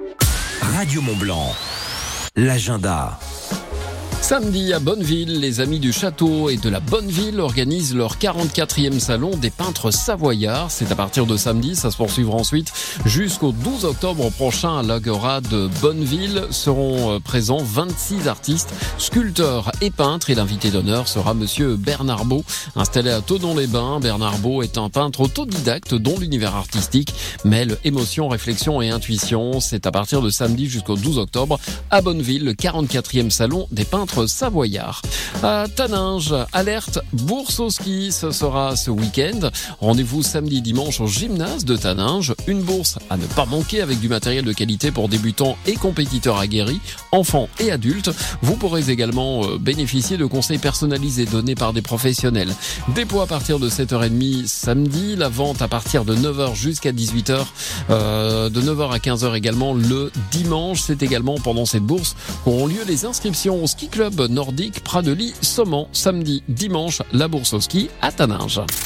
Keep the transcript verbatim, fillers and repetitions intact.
Radio Mont-Blanc, l'agenda. Samedi à Bonneville, les Amis du Château et de la Bonneville organisent leur quarante-quatrième salon des peintres savoyards. C'est à partir de samedi, ça se poursuivra ensuite jusqu'au douze octobre prochain à l'Agora de Bonneville. Seront présents vingt-six artistes, sculpteurs et peintres et l'invité d'honneur sera monsieur Bernard Beau. Installé à Thonon-les-Bains, Bernard Beau est un peintre autodidacte dont l'univers artistique mêle émotion, réflexion et intuition. C'est à partir de samedi jusqu'au douze octobre à Bonneville, le quarante-quatrième salon des peintres savoyard. À Taninges, alerte bourse au ski, ce sera ce week-end. Rendez-vous samedi dimanche au gymnase de Taninges. Une bourse à ne pas manquer avec du matériel de qualité pour débutants et compétiteurs aguerris, enfants et adultes. Vous pourrez également bénéficier de conseils personnalisés donnés par des professionnels. Dépôt à partir de sept heures trente samedi, la vente à partir de neuf heures jusqu'à dix-huit heures, euh, de neuf heures à quinze heures également le dimanche. C'est également pendant cette bourse qu'auront lieu les inscriptions au ski club nordique Pradely Somman. Samedi, dimanche, la bourse au ski à Taninges.